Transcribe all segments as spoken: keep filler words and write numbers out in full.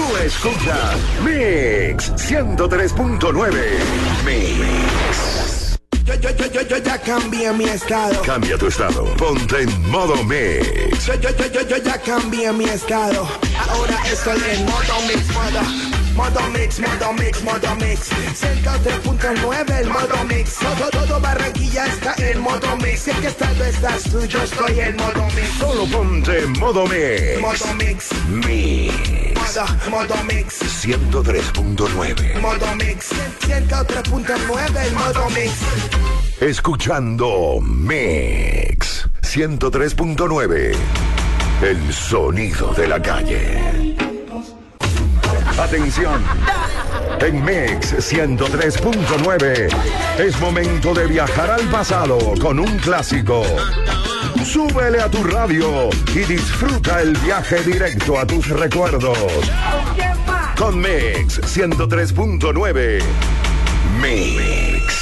Tú escuchas Mix ciento tres punto nueve. Mix. Yo, yo, yo, yo, yo ya cambié mi estado. Cambia tu estado. Ponte en modo Mix. Yo, yo, yo, yo, yo ya cambié mi estado. Ahora estoy en modo Mix, modo. Modo Mix, modo Mix, modo Mix. ciento tres punto nueve, el modo Mix. Todo, todo Barranquilla está en modo Mix. ¿En qué estado estás tú? Yo estoy en modo Mix. Solo ponte en modo Mix. Modo Mix. Mix. Modo, modo Mix. ciento tres punto nueve. Modo Mix. ciento tres punto nueve, el modo Mix. Escuchando Mix ciento tres punto nueve. El sonido de la calle. Atención. En Mix ciento tres punto nueve es momento de viajar al pasado con un clásico. Súbele a tu radio y disfruta el viaje directo a tus recuerdos. Con Mix ciento tres punto nueve. Mix.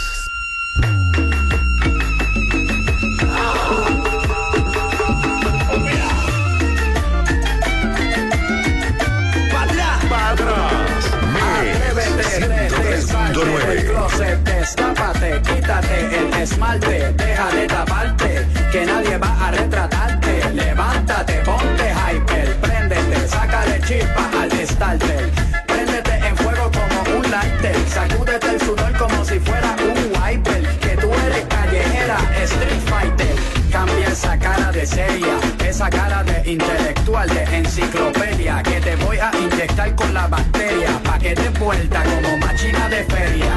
Del closet, destápate, quítate el esmalte, deja de taparte, que nadie va a retratarte. Levántate, ponte hyper, préndete, sácale chispa al starter. Préndete en fuego como un lighter, sacúdete el sudor como si fuera un wiper. Que tú eres callejera, street fighter. Cambia esa cara de seria, esa cara de intelectual, de enciclopedia, que te voy a inyectar con la bacteria, pa' que te vuelta como machina de feria.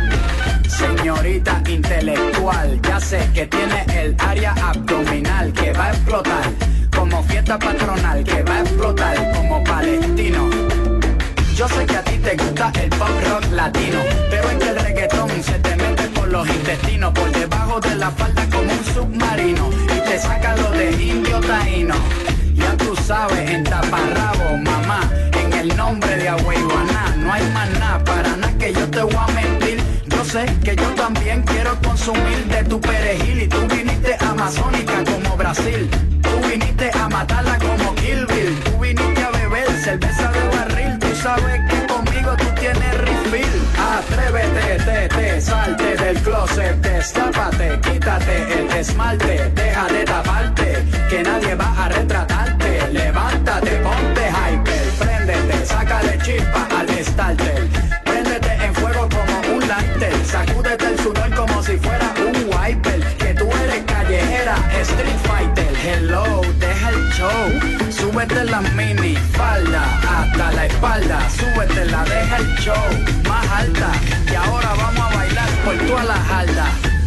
Señorita intelectual, ya sé que tiene el área abdominal que va a explotar, como fiesta patronal que va a explotar como palestino. Yo sé que a ti te gusta el pop rock latino, pero en que el reggaetón se te mete por los intestinos, por debajo de la falda como un submarino, y te saca lo de indio taíno. Ya tú sabes, en taparrabo, mamá, en el nombre de Agüeyuaná, no hay más nada, para nada que yo te voy a mentir. Yo sé que yo también quiero consumir de tu perejil, y tú viniste amazónica como Brasil, tú viniste a matarla como Kill Bill, tú viniste a beber cerveza de barril, tú sabes que conmigo tú tienes refill. Atrévete, te, te, salte del closet, destápate, quítate el esmalte, deja de taparte, que nadie va a retratarte. Levántate, ponte hyper, préndete, sácale chispa al starter. Préndete en fuego como un lighter, sacúdete el sudor como si fuera un wiper. Que tú eres callejera, street fighter. Hello, deja el show, súbete la mini falda hasta la espalda, súbete la, deja el show más alta, y ahora vamos a bailar por toda la jarda.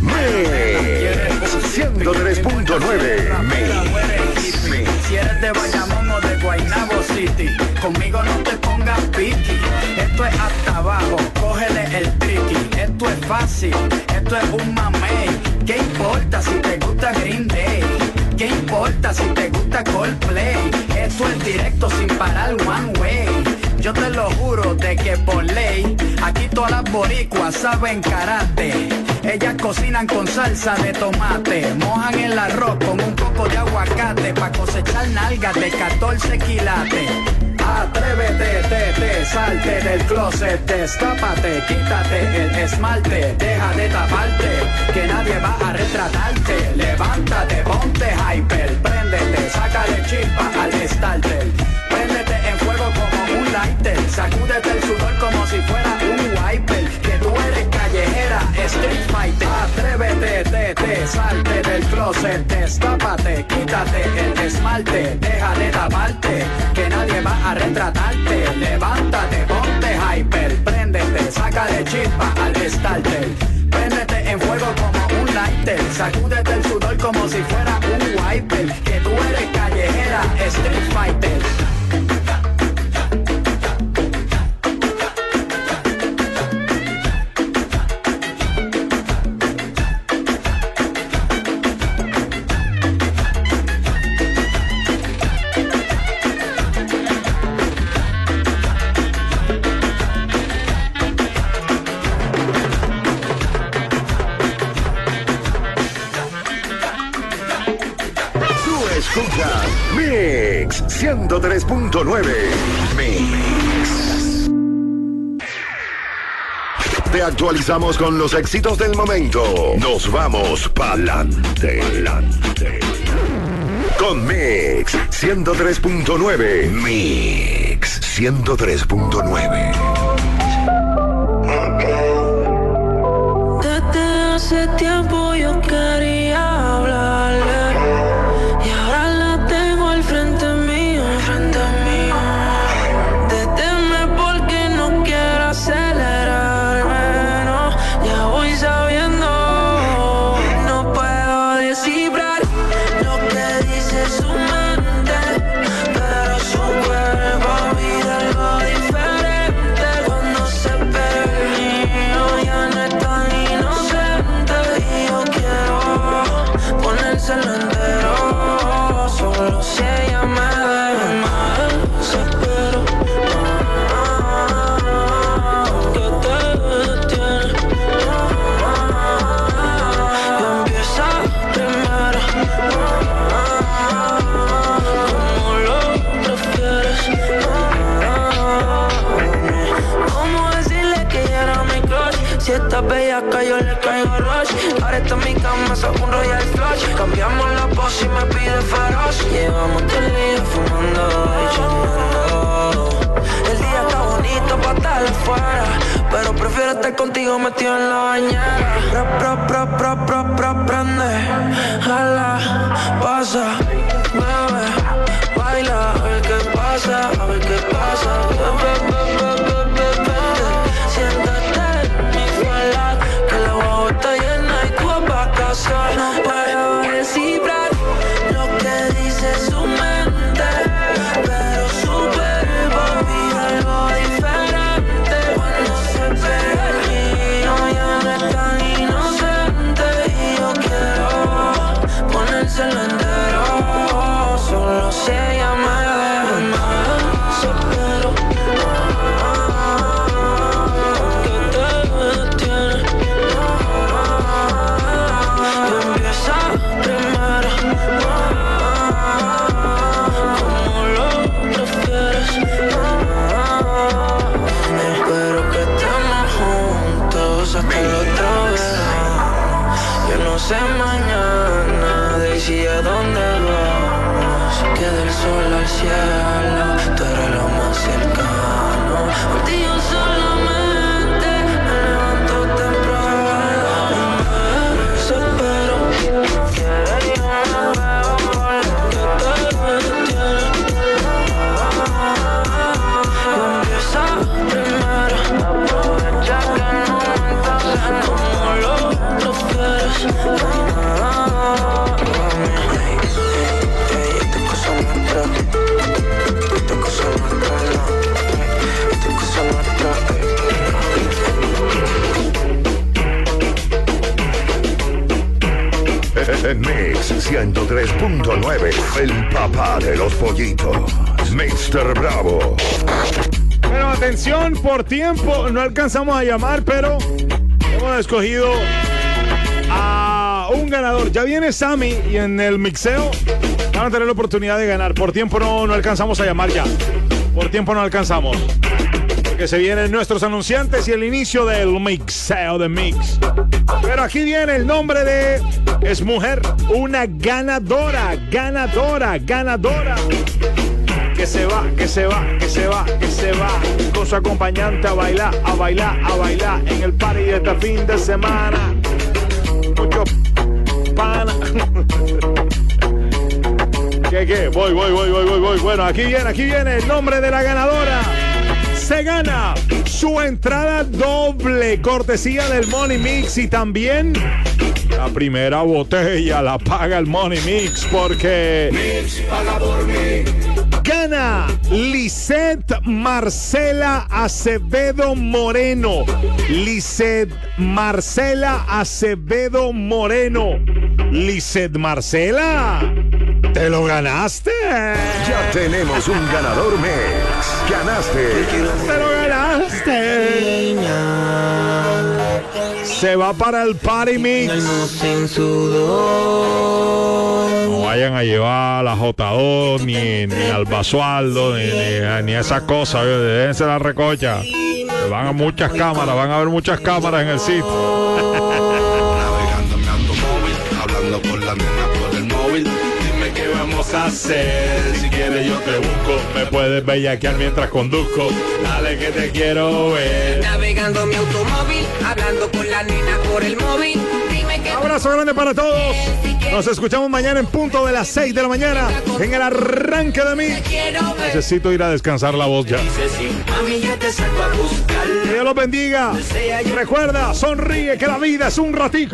Mix ciento tres punto nueve. Si eres de Bayamón o de Guaynabo City, conmigo no te pongas piqui. Esto es hasta abajo, cógele el triqui. Esto es fácil, esto es un mamey. ¿Qué importa si te gusta Green Day? ¿Qué importa si te gusta Coldplay? Esto es directo sin parar one way. Yo te lo juro de que por ley, aquí todas las boricuas saben karate. Ellas cocinan con salsa de tomate, mojan el arroz con un poco de aguacate, pa' cosechar nalgas de catorce quilates. Atrévete, te, te, salte del closet, destápate, quítate el esmalte, deja de taparte, que nadie va a retratarte. Levántate, ponte hyper, préndete, sácale chispa al starter. Préndete en fuego como un lighter, sacúdete el sudor como si fuera un wiper. Que tú eres callejera, street fighter. Atrévete, te, te, salte del closet, destápate, quítate el esmalte, deja de taparte, que nadie va a retratarte. Levántate, ponte hyper, préndete, sácale chispa al starter. Préndete en fuego como un lighter, sacúdete el sudor como si fuera un wiper. Que tú eres callejera, street fighter. Mix ciento tres punto nueve. Mix. Te actualizamos con los éxitos del momento. Nos vamos pa'lante. Pa'lante. Con Mix ciento tres punto nueve. Mix ciento tres punto nueve. Desde hace tiempo yo quería hablarle y ahora la tengo al frente mío, al frente mío. Deténme porque no quiero acelerarme, no, ya voy sabiendo. No puedo descifrar lo que dice su mente, pero su cuerpo pide algo diferente. Cuando se perdió ya no es tan inocente y yo quiero ponérselo entero. Solo si ella me deja más, desespero. Que te detiene. Y empieza primero. Como lo prefieres. ¿Cómo decirle que ella era mi crush? Si esta bellaca yo le caigo rush. Ahora está en mi cama, saco un Royal Flush. Cambiamos la pose y me pide feroz. Llevamos todo el día fumando y chingando. El día está bonito pa' estar afuera, pero prefiero estar contigo metido en la bañera. Pra, pra, pra, pra, pra, pra, prende, jala, pasa, bebe, baila, a ver qué pasa, a ver qué pasa. Be, be, be, be, be, be. Siéntate en mi falda, que la guagua está llena y tú vas pa' casa. No puedo descifrar lo que dice su mente, pero su cuerpo pide algo diferente. Cuando se pega el mío ya no es tan inocente y yo quiero ponérselo entero. Solo si ella me deja más, desespero. Que te detiene. Y empieza primero. Como lo prefieres. Espero que estemos juntos hasta el otro verano. Yo no sé mañana, Daisy, a dónde vamos. Que del sol al cielo, tú eres lo más cercano. Por ti yo solamente me levanto temprano. Me desespero, quiere yo me veo porque te detiene. Y empieza primero, aprovecha que el momento es como lo prefieres. Esta cosa nuestra, esta cosa nuestra, esta cosa nuestra. En Mix ciento tres punto nueve, el papá de los pollitos, mister Bravo. Pero atención, por tiempo no alcanzamos a llamar, pero hemos escogido a un ganador. Ya viene Sammy y en el mixeo van a tener la oportunidad de ganar. Por tiempo no, no alcanzamos a llamar ya. Por tiempo no alcanzamos. Porque se vienen nuestros anunciantes y el inicio del mixeo de Mix. Pero aquí viene el nombre de... Es mujer, una ganadora, ganadora, ganadora. Que se va, que se va, que se va, que se va con su acompañante a bailar, a bailar, a bailar en el party de este fin de semana. Mucho pana. ¿Qué, qué? Voy, voy, voy, voy, voy, voy. Bueno, aquí viene, aquí viene el nombre de la ganadora. Se gana su entrada doble, cortesía del Money Mix, y también la primera botella la paga el Money Mix, porque Mix paga por mí. gana Lisette Marcela Acevedo Moreno. Lisette Marcela Acevedo Moreno. Lisette Marcela, ¿te lo ganaste? Ya tenemos un ganador, Mix. Ganaste. ¡Te lo ganaste! se va para el Party Mix. No vayan a llevar a J dos, ni, ni al Basualdo, ni, ni, ni esas cosas. Déjense la recocha. Van a muchas cámaras, van a haber muchas cámaras en el sitio. Navegando en mi automóvil, hablando con la nena por el móvil. Dime qué vamos a hacer. Si quieres yo te busco. Me puedes bellaquear mientras conduzco. Dale que te quiero ver. Navegando mi automóvil, hablando con la nena por el móvil. Dime que abrazo grande para todos. Nos escuchamos mañana en punto de las seis de la mañana en el arranque de mí. Necesito ir a descansar la voz ya. Que Dios los bendiga. Recuerda, sonríe que la vida es un ratico.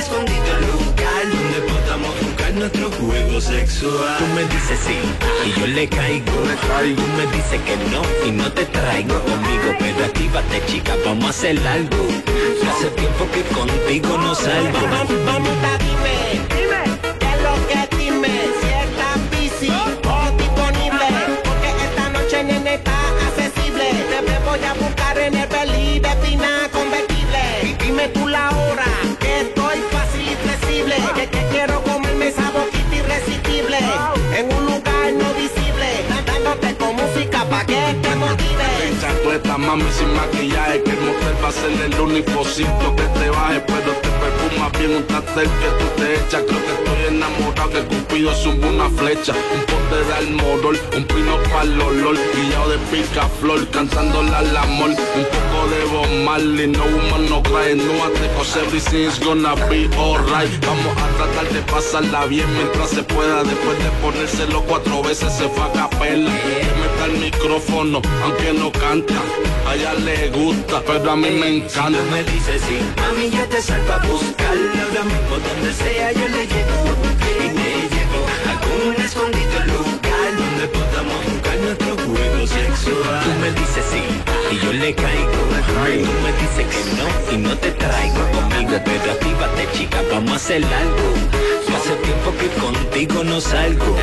Nuestro juego sexual. Tú me dices sí y yo le caigo. Tú me dices que no y no te traigo conmigo. Pero actívate, chica, vamos a hacer algo. Hace tiempo que contigo no salgo. Mamita, dime, dime, ¿qué es lo que dime? Si estás busy o disponible, porque esta noche nene está accesible. Te voy a buscar en el Belly de Fina convertible. Dime tú la hora, que estoy fácil y flexible. Que, que quiero comerme esa boquita irresistible. En un lugar no visible, dándote con música pa' que te motive. Chancleta, mami, sin maquillaje, que el motel va a ser el único sitio que te baje. Pero te perfumas bien un tatel que tú te echas. Creo que estoy enamorado, que Cupido sube una flecha. Un pote de almorol, un pino pa'l olor. Guillao de picaflor, cantándola al amor. Un poco de Bob Marley, no woman, no cry. No te cause everything's gonna be alright. Vamos a tratar de pasarla bien mientras se pueda. Después de ponérselo cuatro veces se fue a capela. Meta el micrófono, aunque no canta. A ella le gusta, pero a mí me encanta. Tú me dices sí, mami, yo te salgo a buscar. Ahora mismo donde sea yo le llego. Y te llevo a algún escondido lugar donde podamos jugar nuestro juego sexual. Tú me dices sí y yo le caigo. Tú me dices que no y no te traigo conmigo. Pero actívate, chica, vamos a hacer algo. Yo hace tiempo que contigo no salgo.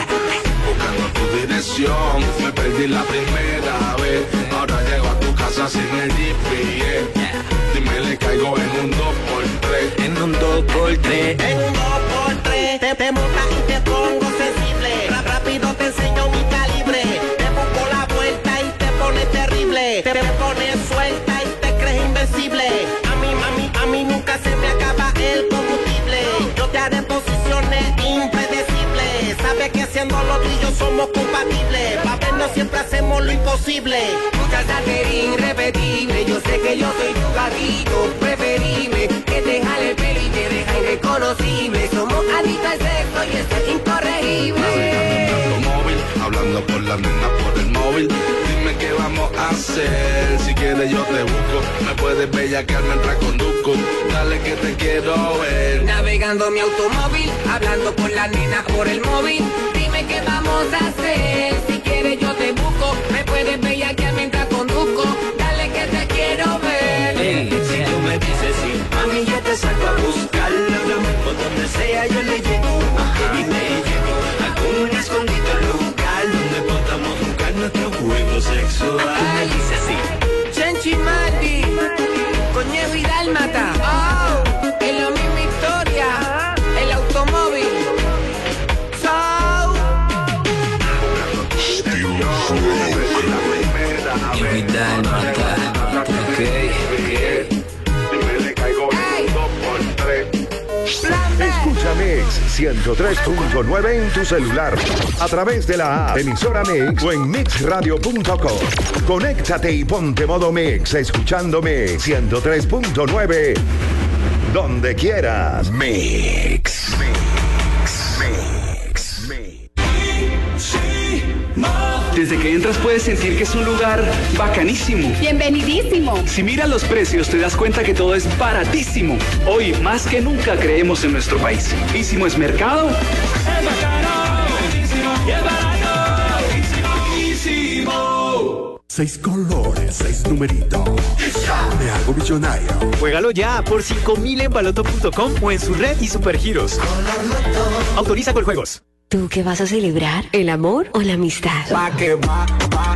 Buscando tu dirección, me perdí la primera vez. Ahora llego a tu casa sin el G P S. Dime, le caigo en un dos por tres. En un dos por tres. En un dos por tres. Te, te montas y te pongo sensible. Ra- Rápido te enseño mi calibre. Te busco la vuelta y te pones terrible. Te, te pones suelta y te crees invencible. A mí, mami, a mí nunca se me acaba el combustible. Yo te haré posiciones impredecibles. Sabes que haciendo lo tuyo somos compatibles. Pa' vernos siempre hacemos lo imposible. Muchacha irrepetible, yo sé que yo soy tu gatito preferible, que te jale el pelo y te deja irreconocible. Somos adictos al sexo y esto es incorregible. Navegando en mi automóvil, hablando con la nena por el móvil. Dime qué vamos a hacer. Si quieres yo te busco. Me puedes bellaquear mientras conduzco. Dale que te quiero ver. Navegando mi automóvil, hablando con la nena por el móvil. Dime qué vamos a hacer. Si quieres yo te busco. Me puedes bellaquear mientras conduzco. Dale que te quiero ver. Hey, si tú me dices sí, mami, yo te salgo a buscar. Ahora mismo donde sea yo le llego. Y te llevo a algún escondido lugar donde podamos jugar nuestro juego sexual. Tú me dices sí. Chenchi Mati, Conejo y Dálmata. Oh, es la misma historia. El automóvil. So. Conejo y Dálmata. Ok, ok. Dime, le caigo en un dos por tres. Escucha Mix ciento tres punto nueve en tu celular a través de la app emisora Mix o en mix radio punto com. Conéctate y ponte modo Mix escuchándome ciento tres punto nueve donde quieras. Mix. Mix. Mix. Mix. Desde que entras puedes sentir que es un lugar bacanísimo. Bienvenidísimo. Si miras los precios te das cuenta que todo es baratísimo. Hoy más que nunca creemos en nuestro país. Ísimo es mercado. Es bacano, y es barato. Ísimo. Seis colores, seis numeritos. Me hago millonario. Juégalo ya por cinco mil en baloto punto com o en su red y supergiros. Autoriza con juegos. ¿Tú qué vas a celebrar? ¿El amor o la amistad? Va que va, va, porque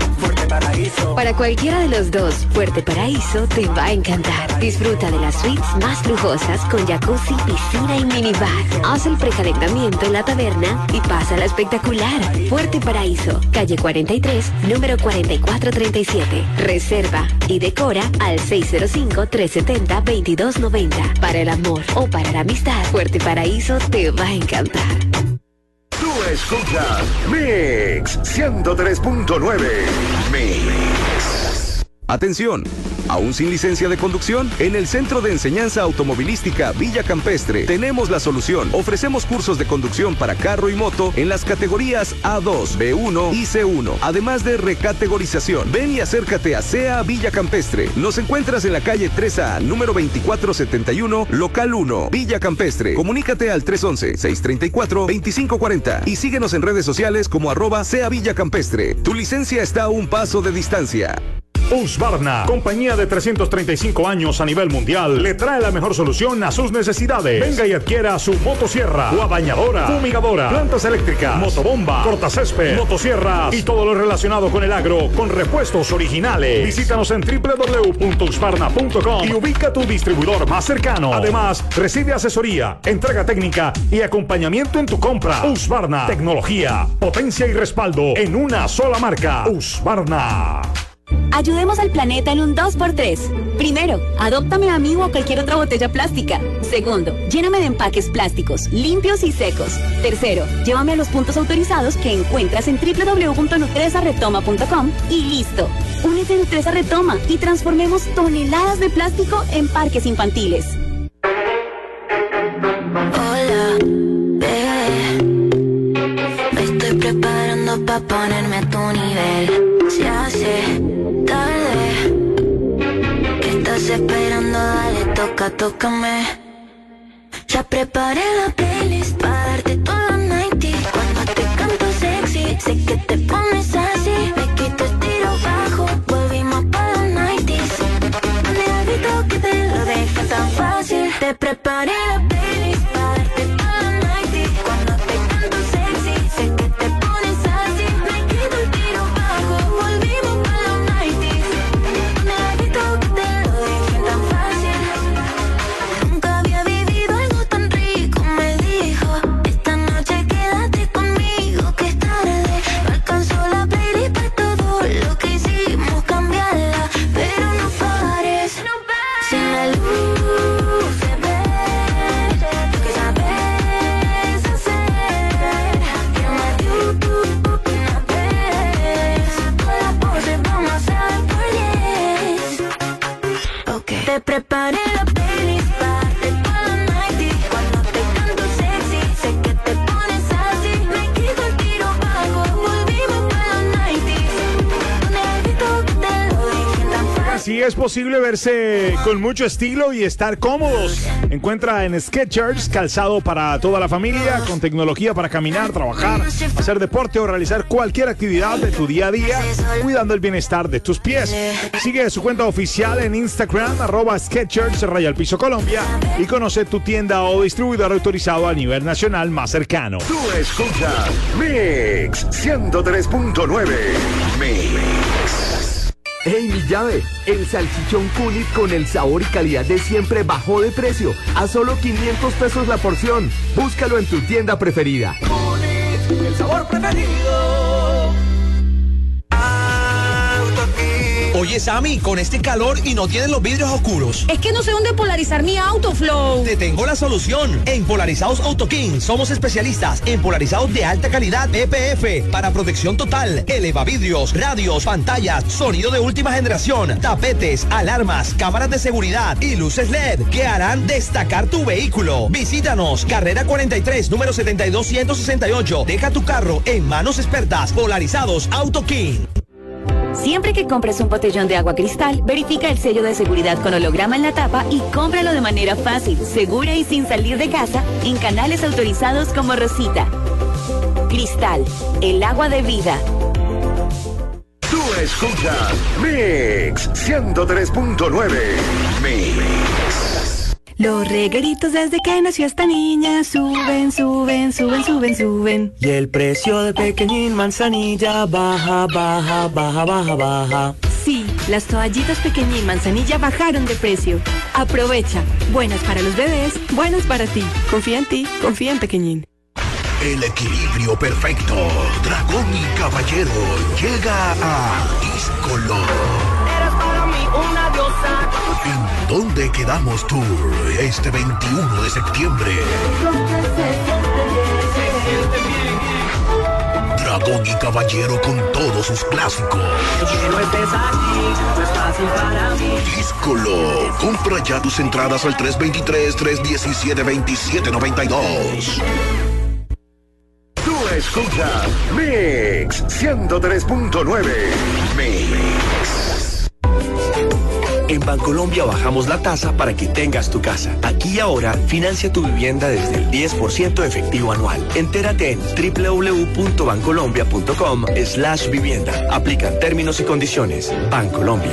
Paraíso. Para cualquiera de los dos, Fuerte Paraíso te va a encantar. Disfruta de las suites más lujosas con jacuzzi, piscina y minibar. Haz el precalentamiento en la taberna y pásala espectacular. Fuerte Paraíso, calle cuarenta y tres, número cuarenta y cuatro treinta y siete. Reserva y decora al seis cero cinco, tres siete cero, veintidós noventa. Para el amor o para la amistad, Fuerte Paraíso te va a encantar. Tú escuchas Mix ciento tres punto nueve. Mix. Atención, ¿aún sin licencia de conducción? En el Centro de Enseñanza Automovilística Villa Campestre tenemos la solución. Ofrecemos cursos de conducción para carro y moto en las categorías A dos, B uno y C uno, además de recategorización. Ven y acércate a C E A Villa Campestre. Nos encuentras en la calle tres A, número veinticuatro setenta y uno, local uno, Villa Campestre. Comunícate al tres once, seiscientos treinta y cuatro, veinticinco cuarenta y síguenos en redes sociales como arroba C E A Villa Campestre. Tu licencia está a un paso de distancia. Husqvarna, compañía de trescientos treinta y cinco años a nivel mundial, le trae la mejor solución a sus necesidades. Venga y adquiera su motosierra, guadañadora, fumigadora, plantas eléctricas, motobomba, cortacésped, motosierras y todo lo relacionado con el agro con repuestos originales. Visítanos en doble u doble u doble u punto husqvarna punto com y ubica tu distribuidor más cercano. Además, recibe asesoría, entrega técnica y acompañamiento en tu compra. Husqvarna, tecnología, potencia y respaldo en una sola marca. Husqvarna. Ayudemos al planeta en un dos por tres. Primero, adóptame a mí o a cualquier otra botella plástica. Segundo, lléname de empaques plásticos, limpios y secos. Tercero, llévame a los puntos autorizados que encuentras en doble u doble u doble u punto nutresa retoma punto com y listo. Únete a Nutresa Retoma y transformemos toneladas de plástico en parques infantiles. Hola, bebé. Me estoy preparando para ponerme a tu nivel. Se hace tarde, ¿qué estás esperando? Dale, toca, tócame. Ya preparé la playlist para darte toda la noventa. Cuando te canto sexy, sé que te pones así. Me quito el tiro bajo, volvimos para los noventa. Negrito que te lo deja tan fácil. Te preparé la playlist para darte toda la noventa. Cuando te canto sexy, sé que te pones así. Me quito el tiro bajo, volvimos para los noventa. Negrito que te lo deja tan fácil. Nunca había vivido algo tan rico, me dijo. Esta noche quédate conmigo, que es tarde. No alcanzó la playlist para todo lo que hicimos, cambiarla, pero no pares. Sin la luz se ve lo que sabes hacer. Llama a YouTube una vez, todas las poses vamos a hacer por diez. Okay. Te preparé la playlist para darte toda la noventa. Cuando te canto sexy, sé que te pones así. Me quito el tiro bajo, volvimos para los noventa. Negrito que te lo dije tan fácil. Así es posible verse con mucho estilo y estar cómodos. Encuentra en Skechers calzado para toda la familia, con tecnología para caminar, trabajar, hacer deporte o realizar cualquier actividad de tu día a día, cuidando el bienestar de tus pies. Sigue su cuenta oficial en Instagram, arroba Skechers, raya al piso Colombia, y conoce tu tienda o distribuidor autorizado a nivel nacional más cercano. Tú escuchas Mix ciento tres punto nueve. Mix. ¡Hey, mi llave! El salchichón Kunit con el sabor y calidad de siempre bajó de precio a solo quinientos pesos la porción. Búscalo en tu tienda preferida. Kunit, el sabor preferido. Oye, Sammy, con este calor y no tienes los vidrios oscuros. Es que no sé dónde polarizar mi auto, Flow. Te tengo la solución. En Polarizados Auto King somos especialistas en polarizados de alta calidad E P F para protección total, elevavidrios, radios, pantallas, sonido de última generación, tapetes, alarmas, cámaras de seguridad y luces L E D que harán destacar tu vehículo. Visítanos, carrera cuarenta y tres, número setenta y dos ciento sesenta y ocho. Deja tu carro en manos expertas. Polarizados Auto King. Siempre que compres un botellón de agua Cristal, verifica el sello de seguridad con holograma en la tapa y cómpralo de manera fácil, segura y sin salir de casa en canales autorizados como Rosita. Cristal, el agua de vida. Tú escuchas Mix ciento tres punto nueve. Mix. Los regueritos desde que nació esta niña suben, suben, suben, suben, suben. Y el precio de Pequeñín Manzanilla baja, baja, baja, baja, baja. Sí, las toallitas Pequeñín Manzanilla bajaron de precio. Aprovecha. Buenas para los bebés, buenas para ti. Confía en ti, confía en Pequeñín. El equilibrio perfecto. Dragón y Caballero llega a Discolor. Eres para mí una diosa. ¿En dónde quedamos tour este veintiuno de septiembre? Dragón y Caballero con todos sus clásicos. Discolor. Compra ya tus entradas al tres veintitrés, tres diecisiete, veintisiete noventa y dos. Tú escuchas Mix ciento tres punto nueve. Mix. En Bancolombia bajamos la tasa para que tengas tu casa. Aquí y ahora, financia tu vivienda desde el diez por ciento efectivo anual. Entérate en w w w punto bancolombia punto com slash vivienda. Aplican términos y condiciones. Bancolombia.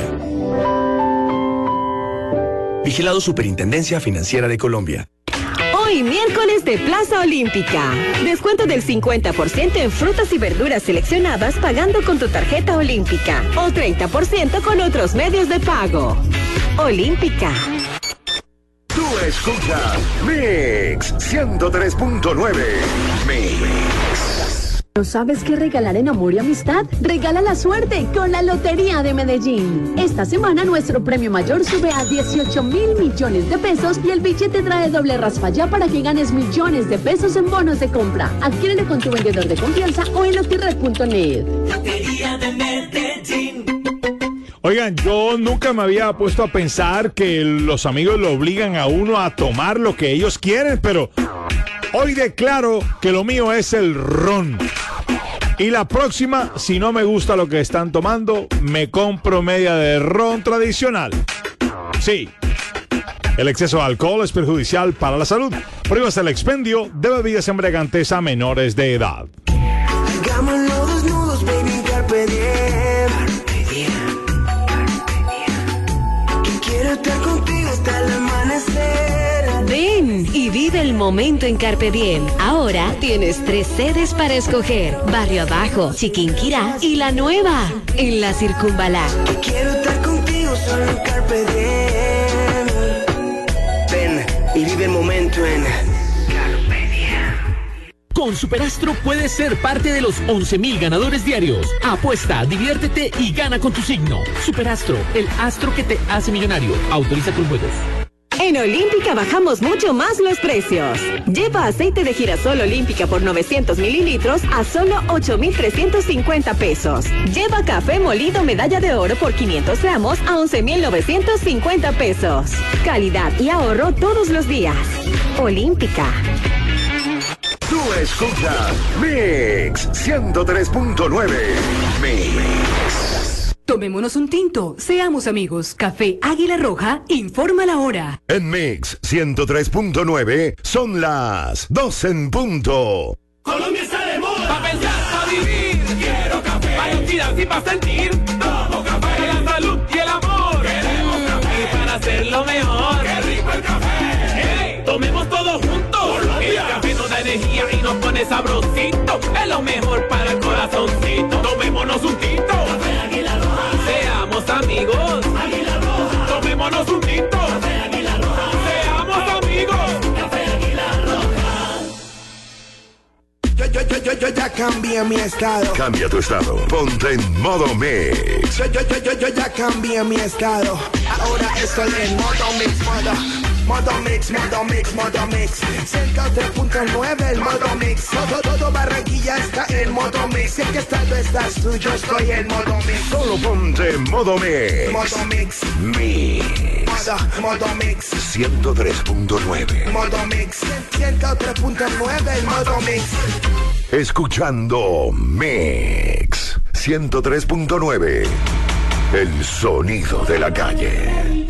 Vigilado Superintendencia Financiera de Colombia. Hoy miércoles de Plaza Olímpica. Descuento del cincuenta por ciento en frutas y verduras seleccionadas pagando con tu tarjeta Olímpica o treinta por ciento con otros medios de pago. Olímpica. Tú escuchas Mix ciento tres punto nueve. Mix. ¿No sabes qué regalar en amor y amistad? Regala la suerte con la Lotería de Medellín. Esta semana nuestro premio mayor sube a dieciocho mil millones de pesos y el billete trae doble raspallá para que ganes millones de pesos en bonos de compra. Adquiérelo con tu vendedor de confianza o en lotired punto net. Lotería de Medellín. Oigan, yo nunca me había puesto a pensar que los amigos lo obligan a uno a tomar lo que ellos quieren, pero hoy declaro que lo mío es el ron. Y la próxima, si no me gusta lo que están tomando, me compro media de ron tradicional. Sí, el exceso de alcohol es perjudicial para la salud. Prohíbase el expendio de bebidas embriagantes a menores de edad. Hagámoslo desnudos, baby, carpe diem. Que quiero estar contigo hasta el amanecer. Ven y vive el momento en Carpe Diem. Ahora tienes tres sedes para escoger: Barrio Abajo, Chiquinquirá y La Nueva, en la Circunvalar. Quiero estar contigo solo en Carpe Diem. Ven y vive el momento en Carpe Diem. Con Superastro puedes ser parte de los once mil ganadores diarios. Apuesta, diviértete y gana con tu signo. Superastro, el astro que te hace millonario. Autoriza con juegos. En Olímpica bajamos mucho más los precios. Lleva aceite de girasol Olímpica por novecientos mililitros a solo ocho mil trescientos cincuenta pesos. Lleva café molido medalla de oro por quinientos gramos a once mil novecientos cincuenta pesos. Calidad y ahorro todos los días. Olímpica. Tú escuchas Mix ciento tres punto nueve. Mix. Tomémonos un tinto, seamos amigos. Café Águila Roja informa la hora. En Mix ciento tres punto nueve son las dos en punto. Colombia está de moda. Pa' pensar, pa' vivir. Quiero café. Para inspirarse y pa' sentir. Tomo café. Para la salud y el amor. Queremos café. Y para hacerlo mejor. Qué rico el café. Hey, tomemos todos juntos. Colombia. El café nos da energía y nos pone sabrosito. Es lo mejor para el corazoncito. Tomémonos un tinto. Café Águila Roja. Seamos amigos. Águila Roja. Tomémonos un tinto. Café Águila Roja. Seamos amigos. Café Águila Roja. Yo, yo, yo, yo, yo ya cambié mi estado. Cambia tu estado. Ponte en modo Mix. Yo, yo, yo, yo, yo ya cambié mi estado. Ahora estoy en modo Mix, modo. Modo Mix, modo Mix, modo Mix. ciento tres punto nueve, el modo Mix. Todo, todo Barranquilla está en modo Mix. Si en qué estado estás tú, yo estoy en modo Mix. Solo ponte en modo Mix. Modo Mix. Mix. Modo, modo Mix. ciento tres punto nueve. Modo Mix. ciento tres punto nueve, el modo Mix. Escuchando Mix ciento tres punto nueve. El sonido de la calle.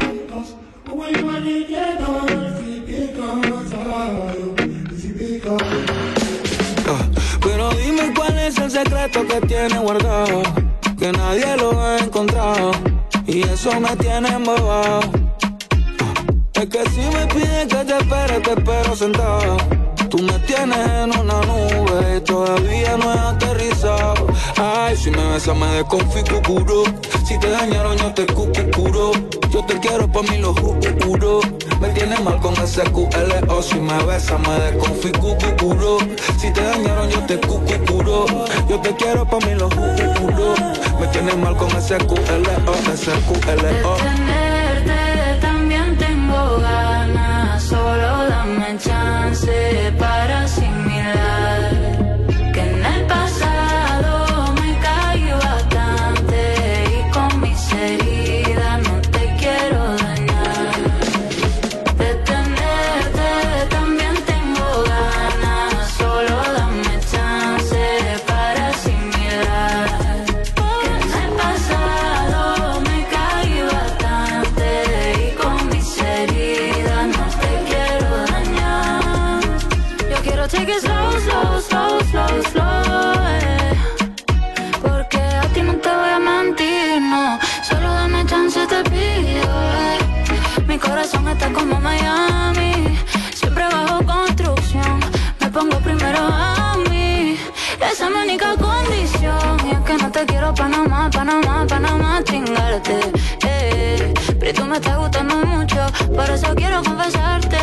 Pero dime cuál es el secreto que tiene guardado, que nadie lo ha encontrado, y eso me tiene embobado. Es que si me pides que te espere, te espero sentado. Tú me tienes en una nube y todavía no he aterrizado. Ay, si me besas me desconfiguro. Si te dañaron yo te cucuro. Yo te quiero pa' mí lo juro. Me tienes mal con ese Q L O. Si me besas me desconfiguro. Si te dañaron yo te cucuro. Yo te quiero pa' mí lo juro. Me tienes mal con ese Q L O, ese Q L O. De tenerte también tengo ganas. Solo dame chance para asimilar que en el pasado me caí bastante y con mis heridas no te quiero dañar. De tenerte también tengo ganas. Solo dame chance para asimilar que en el pasado me caí bastante y con mis heridas no te quiero dañar. Yo quiero take it slow, slow, slow, slow, slow, eh. Porque a ti no te voy a mentir, no. Solo dame chance, te pido, eh. Mi corazón está como Miami, siempre bajo construcción. Me pongo primero a mí, esa es mi única condición. Y es que no te quiero pa' nada más, pa' nada más, pa' nada más chingarte, eh. Pero tú me estás gustando mucho, por eso quiero confesarte.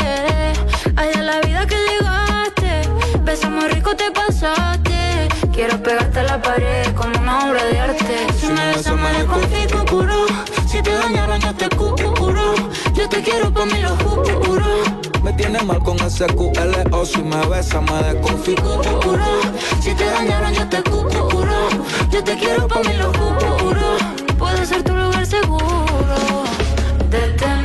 Ay, de la vida que llegaste, beso muy rico te pasaste. Quiero pegarte a la pared como una obra de arte. Si me besas me desconfiguro. Si te dañaron yo te curo. Yo te quiero pa' mí lo juro. Me tienes mal con ese Q L O. Si me besas me desconfiguro. Si te dañaron yo te curo. Yo te quiero pa' mí lo juro. Puede ser tu lugar seguro. De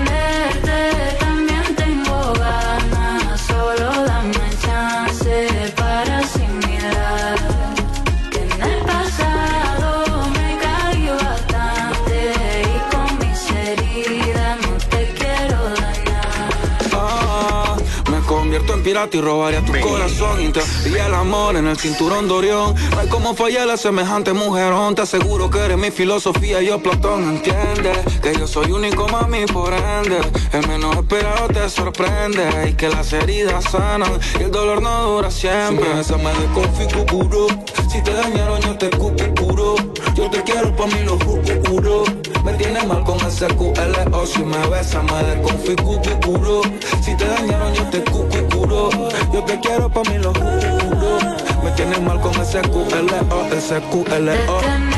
tenerte también tengo ganas. Solo dame chance para asimilar que en el pasado me caí bastante y con mis heridas no te quiero dañar. Ah, me convierto en pirata y robaría tu corazón. Y te haría el amor en el cinturón de Orión. No hay como fallarle a semejante mujerón. Te aseguro que eres mi filosofía y yo Platón. Entiende que yo soy único, mami, por ende. El menos esperado te sorprende. Y que las heridas sanan y el dolor no dura siempre. Si me besas me desconfiguro. Si te dañaron yo te curo. Yo te quiero pa' mí lo juro. Me tienes mal con ese Q L O. Si me besas me desconfiguro. Si te dañaron yo te curo. Yo te quiero pa' mí lo juro. Me tienes mal con ese Q L O, ese Q L O.